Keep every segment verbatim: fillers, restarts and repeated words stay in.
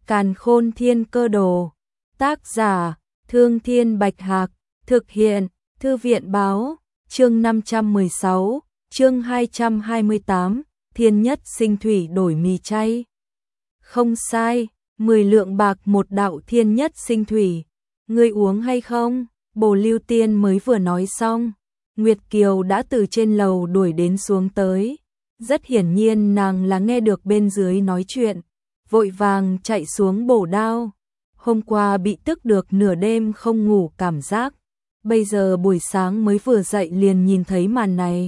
Càn Khôn Thiên Cơ Đồ. Tác giả: Thương Thiên Bạch Hạc. Thực hiện: Thư viện Báo. Chương năm trăm mười sáu, chương hai trăm hai mươi tám, Thiên Nhất Sinh Thủy đổi mì chay. Không sai, mười lượng bạc một đạo Thiên Nhất Sinh Thủy. Ngươi uống hay không? Bồ Lưu Tiên mới vừa nói xong, Nguyệt Kiều đã từ trên lầu đuổi đến xuống tới. Rất hiển nhiên nàng là nghe được bên dưới nói chuyện, vội vàng chạy xuống bổ đao. Hôm qua bị tức được nửa đêm không ngủ cảm giác, bây giờ buổi sáng mới vừa dậy liền nhìn thấy màn này.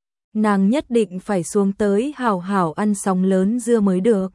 Nàng nhất định phải xuống tới hảo hảo ăn sóng lớn dưa mới được.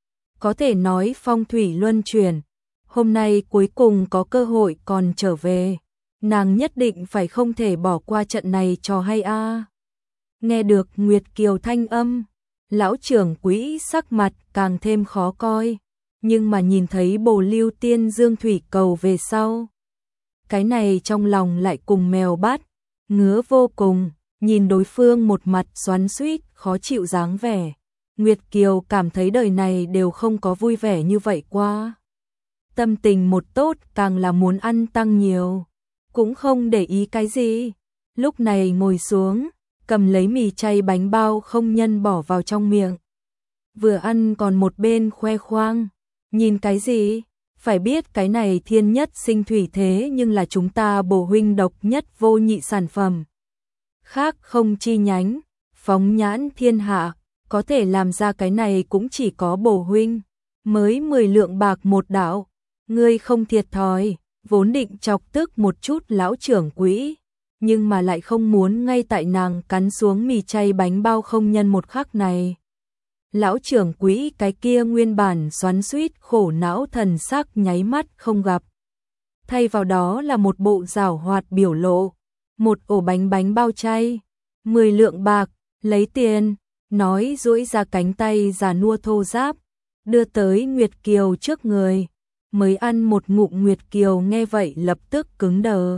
Có thể nói phong thủy luân chuyển, hôm nay cuối cùng có cơ hội còn trở về. Nàng nhất định phải không thể bỏ qua trận này cho hay a. À. Nghe được Nguyệt Kiều thanh âm, lão trưởng quỹ sắc mặt càng thêm khó coi, nhưng mà nhìn thấy Bồ Lưu Tiên dương thủy cầu về sau, cái này trong lòng lại cùng mèo bắt, ngứa vô cùng, nhìn đối phương một mặt xoắn xuýt, khó chịu dáng vẻ. Nguyệt Kiều cảm thấy đời này đều không có vui vẻ như vậy qua. Tâm tình một tốt càng là muốn ăn tăng nhiều, cũng không để ý cái gì. Lúc này ngồi xuống, cầm lấy mì chay bánh bao không nhân bỏ vào trong miệng. Vừa ăn còn một bên khoe khoang, nhìn cái gì? Phải biết cái này Thiên Nhất Sinh Thủy thế nhưng là chúng ta Bồ huynh độc nhất vô nhị sản phẩm. Khác không chi nhánh, phóng nhãn thiên hạ, có thể làm ra cái này cũng chỉ có Bồ huynh. Mới mười lượng bạc một đạo, ngươi không thiệt thòi, vốn định chọc tức một chút lão trưởng quỹ, nhưng mà lại không muốn ngay tại nàng cắn xuống mì chay bánh bao không nhân một khắc này. Lão trưởng quỹ cái kia nguyên bản xoắn xuýt khổ não thần sắc nháy mắt không gặp. Thay vào đó là một bộ giảo hoạt biểu lộ, một ổ bánh bánh bao chay, mười lượng bạc, lấy tiền, nói duỗi ra cánh tay già nua thô ráp, đưa tới Nguyệt Kiều trước người. Mới ăn một ngụm Nguyệt Kiều nghe vậy lập tức cứng đờ.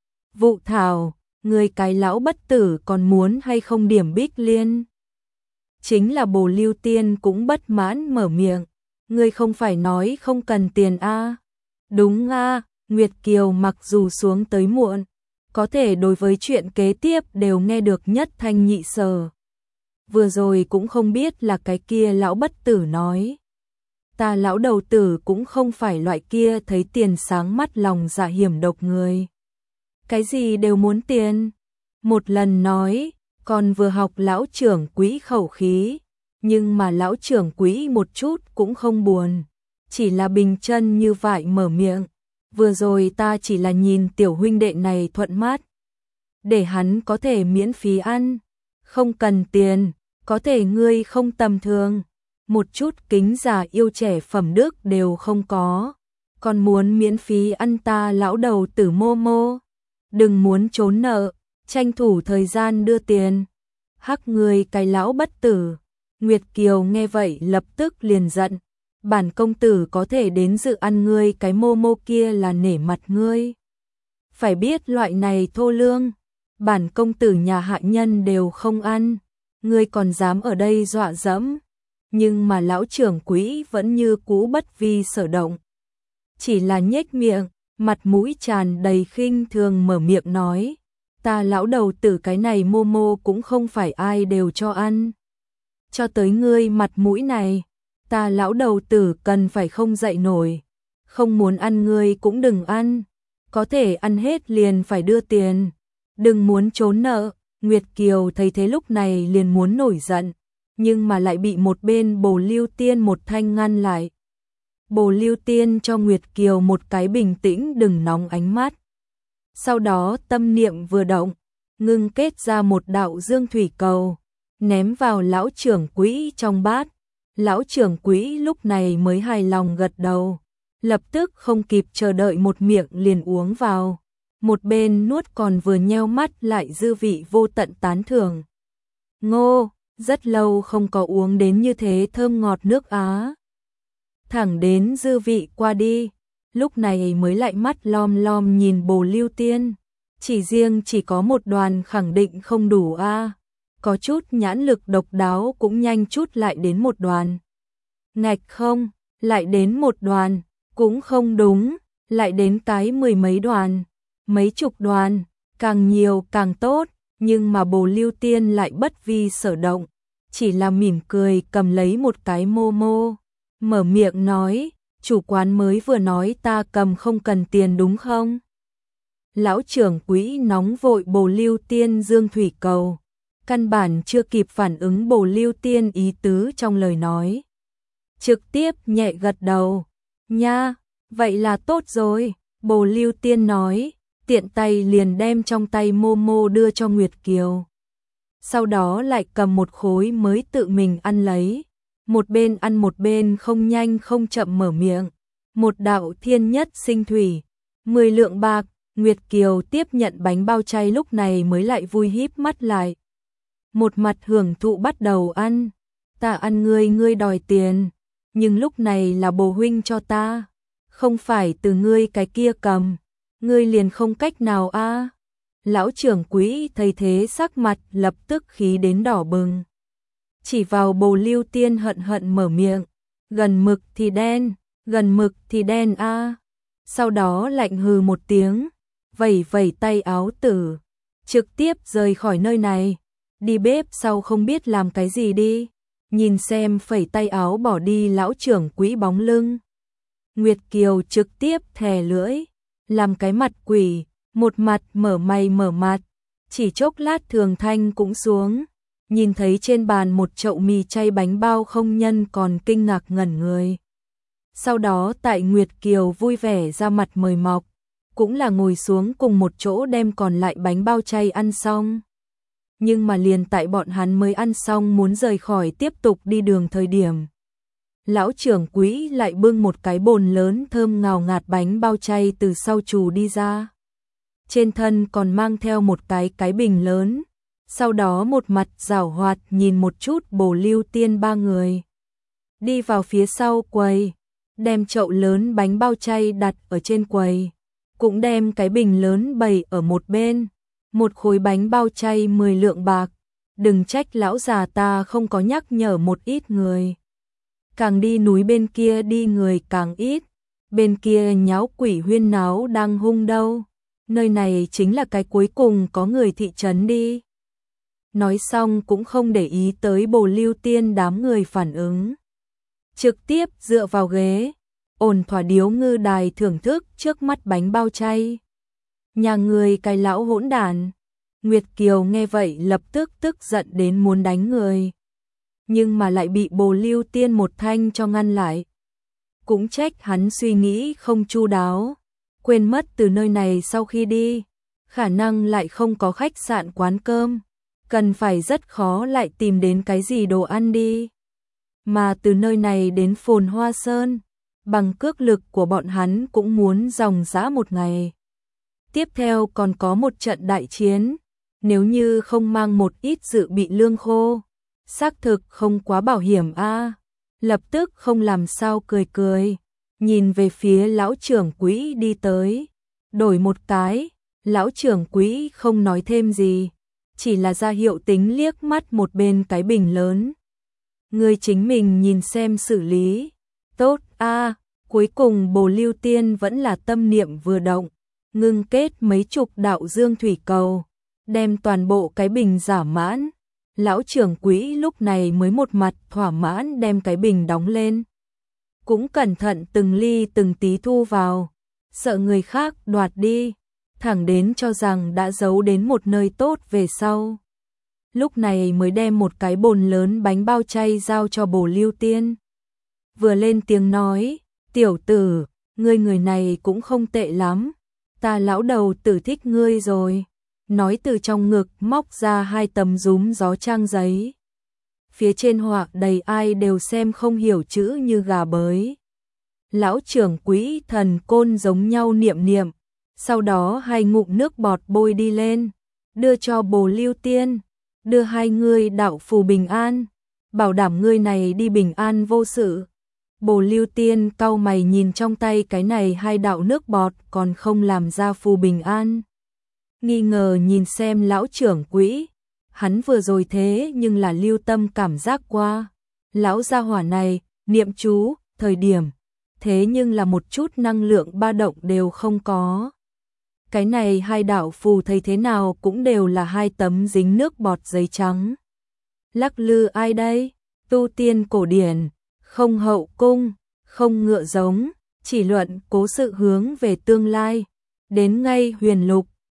Vụ thảo, người cái lão bất tử còn muốn hay không điểm Bích Liên? Chính là Bồ Lưu Tiên cũng bất mãn mở miệng. Ngươi không phải nói không cần tiền a? À? Đúng a, à, Nguyệt Kiều mặc dù xuống tới muộn, có thể đối với chuyện kế tiếp đều nghe được nhất thanh nhị sở. Vừa rồi cũng không biết là cái kia lão bất tử nói. Ta lão đầu tử cũng không phải loại kia thấy tiền sáng mắt lòng dạ hiểm độc người. Cái gì đều muốn tiền. Một lần nói, còn vừa học lão trưởng quỹ khẩu khí, nhưng mà lão trưởng quỹ một chút cũng không buồn, chỉ là bình chân như vậy mở miệng. Vừa rồi ta chỉ là nhìn tiểu huynh đệ này thuận mắt, để hắn có thể miễn phí ăn, không cần tiền, có thể ngươi không tầm thường. Một chút kính già yêu trẻ phẩm đức đều không có, còn muốn miễn phí ăn ta lão đầu tử mô mô. Đừng muốn trốn nợ, tranh thủ thời gian đưa tiền. Hắc ngươi cái lão bất tử. Nguyệt Kiều nghe vậy lập tức liền giận. Bản công tử có thể đến dự ăn ngươi cái mô mô kia là nể mặt ngươi. Phải biết loại này thô lương, bản công tử nhà hạ nhân đều không ăn, ngươi còn dám ở đây dọa dẫm. Nhưng mà lão trưởng quỹ vẫn như cũ bất vi sở động, chỉ là nhếch miệng, mặt mũi tràn đầy khinh thường mở miệng nói, ta lão đầu tử cái này mô mô cũng không phải ai đều cho ăn. Cho tới ngươi mặt mũi này, ta lão đầu tử cần phải không dậy nổi, không muốn ăn ngươi cũng đừng ăn, có thể ăn hết liền phải đưa tiền, đừng muốn trốn nợ. Nguyệt Kiều thấy thế lúc này liền muốn nổi giận, nhưng mà lại bị một bên Bồ Lưu Tiên một thanh ngăn lại. Bồ Lưu Tiên cho Nguyệt Kiều một cái bình tĩnh đừng nóng ánh mắt. Sau đó tâm niệm vừa động, ngưng kết ra một đạo dương thủy cầu, ném vào lão trưởng quỹ trong bát. Lão trưởng quỹ lúc này mới hài lòng gật đầu, lập tức không kịp chờ đợi một miệng liền uống vào. Một bên nuốt còn vừa nheo mắt lại dư vị vô tận tán thưởng. Ngô! Rất lâu không có uống đến như thế thơm ngọt nước Á. Thẳng đến dư vị qua đi, lúc này mới lại mắt lom lom nhìn Bồ Lưu Tiên. Chỉ riêng chỉ có một đoàn khẳng định không đủ a. À. Có chút nhãn lực độc đáo cũng nhanh chút lại đến một đoàn. Ngạch không, lại đến một đoàn, cũng không đúng, lại đến cái mười mấy đoàn, mấy chục đoàn, càng nhiều càng tốt, nhưng mà Bồ Lưu Tiên lại bất vi sở động, chỉ là mỉm cười cầm lấy một cái mô mô, mở miệng nói, chủ quán mới vừa nói ta cầm không cần tiền đúng không? Lão trưởng quỹ nóng vội Bồ Lưu Tiên dương thủy cầu, căn bản chưa kịp phản ứng Bồ Lưu Tiên ý tứ trong lời nói. Trực tiếp nhẹ gật đầu, nha, vậy là tốt rồi, Bồ Lưu Tiên nói, tiện tay liền đem trong tay mô mô đưa cho Nguyệt Kiều. Sau đó lại cầm một khối mới tự mình ăn lấy, một bên ăn một bên không nhanh không chậm mở miệng, một đạo thiên nhất sinh thủy, mười lượng bạc. Nguyệt Kiều tiếp nhận bánh bao chay lúc này mới lại vui híp mắt lại. Một mặt hưởng thụ bắt đầu ăn, ta ăn ngươi ngươi đòi tiền, nhưng lúc này là Bồ huynh cho ta, không phải từ ngươi cái kia cầm, ngươi liền không cách nào a. À. Lão trưởng quỹ thấy thế sắc mặt lập tức khí đến đỏ bừng. Chỉ vào Bồ Lưu Tiên hận hận mở miệng, gần mực thì đen, gần mực thì đen a. À. Sau đó lạnh hừ một tiếng, vẩy vẩy tay áo tử, trực tiếp rời khỏi nơi này, đi bếp sau không biết làm cái gì đi, nhìn xem phẩy tay áo bỏ đi lão trưởng quỹ bóng lưng. Nguyệt Kiều trực tiếp thè lưỡi, làm cái mặt quỷ, một mặt mở mày mở mặt, chỉ chốc lát Thường Thanh cũng xuống, nhìn thấy trên bàn một chậu mì chay bánh bao không nhân còn kinh ngạc ngẩn người. Sau đó tại Nguyệt Kiều vui vẻ ra mặt mời mọc, cũng là ngồi xuống cùng một chỗ đem còn lại bánh bao chay ăn xong. Nhưng mà liền tại bọn hắn mới ăn xong muốn rời khỏi tiếp tục đi đường thời điểm. Lão trưởng quỹ lại bưng một cái bồn lớn thơm ngào ngạt bánh bao chay từ sau chù đi ra. Trên thân còn mang theo một cái cái bình lớn. Sau đó một mặt giảo hoạt nhìn một chút Bồ Lưu Tiên ba người. Đi vào phía sau quầy, đem chậu lớn bánh bao chay đặt ở trên quầy. Cũng đem cái bình lớn bày ở một bên, một khối bánh bao chay mười lượng bạc, đừng trách lão già ta không có nhắc nhở một ít người. Càng đi núi bên kia đi người càng ít, bên kia nháo quỷ huyên náo đang hung đâu, nơi này chính là cái cuối cùng có người thị trấn đi. Nói xong cũng không để ý tới Bồ Lưu Tiên đám người phản ứng. Trực tiếp dựa vào ghế, ổn thỏa điếu ngư đài thưởng thức trước mắt bánh bao chay. Nhà người cái lão hỗn đản. Nguyệt Kiều nghe vậy lập tức tức giận đến muốn đánh người. Nhưng mà lại bị Bồ Lưu Tiên một thanh cho ngăn lại. Cũng trách hắn suy nghĩ không chu đáo, quên mất từ nơi này sau khi đi, khả năng lại không có khách sạn quán cơm, cần phải rất khó lại tìm đến cái gì đồ ăn đi. Mà từ nơi này đến Phồn Hoa Sơn, bằng cước lực của bọn hắn cũng muốn dòng dã một ngày. Tiếp theo còn có một trận đại chiến, nếu như không mang một ít dự bị lương khô, xác thực không quá bảo hiểm a. À. Lập tức không làm sao cười cười, nhìn về phía lão trưởng quỹ đi tới, đổi một cái, lão trưởng quỹ không nói thêm gì, chỉ là ra hiệu tính liếc mắt một bên cái bình lớn. Người chính mình nhìn xem xử lý, tốt a. À. Cuối cùng Bồ Lưu Tiên vẫn là tâm niệm vừa động, ngưng kết mấy chục đạo dương thủy cầu, đem toàn bộ cái bình giả mãn. Lão trưởng quỹ lúc này mới một mặt thỏa mãn đem cái bình đóng lên. Cũng cẩn thận từng ly từng tí thu vào, sợ người khác đoạt đi, thẳng đến cho rằng đã giấu đến một nơi tốt về sau. Lúc này mới đem một cái bồn lớn bánh bao chay giao cho Bồ Lưu Tiên. Vừa lên tiếng nói, tiểu tử, ngươi người này cũng không tệ lắm, ta lão đầu tử thích ngươi rồi. Nói từ trong ngực móc ra hai tấm rúm gió trang giấy. Phía trên họa đầy ai đều xem không hiểu chữ như gà bới. Lão trưởng quỹ thần côn giống nhau niệm niệm, sau đó hai ngụm nước bọt bôi đi lên, đưa cho Bồ Lưu Tiên, đưa hai ngươi đạo phù bình an, bảo đảm ngươi này đi bình an vô sự. Bồ Lưu Tiên cau mày nhìn trong tay cái này hai đạo nước bọt còn không làm ra phù bình an. Nghi ngờ nhìn xem lão trưởng quỹ, hắn vừa rồi thế nhưng là lưu tâm cảm giác qua. Lão gia hỏa này, niệm chú, thời điểm, thế nhưng là một chút năng lượng ba động đều không có. Cái này hai đạo phù thấy thế nào cũng đều là hai tấm dính nước bọt giấy trắng. Lắc lư ai đây? Tu tiên cổ điển, không hậu cung, không ngựa giống, chỉ luận cố sự hướng về tương lai. Đến ngay huyền lục,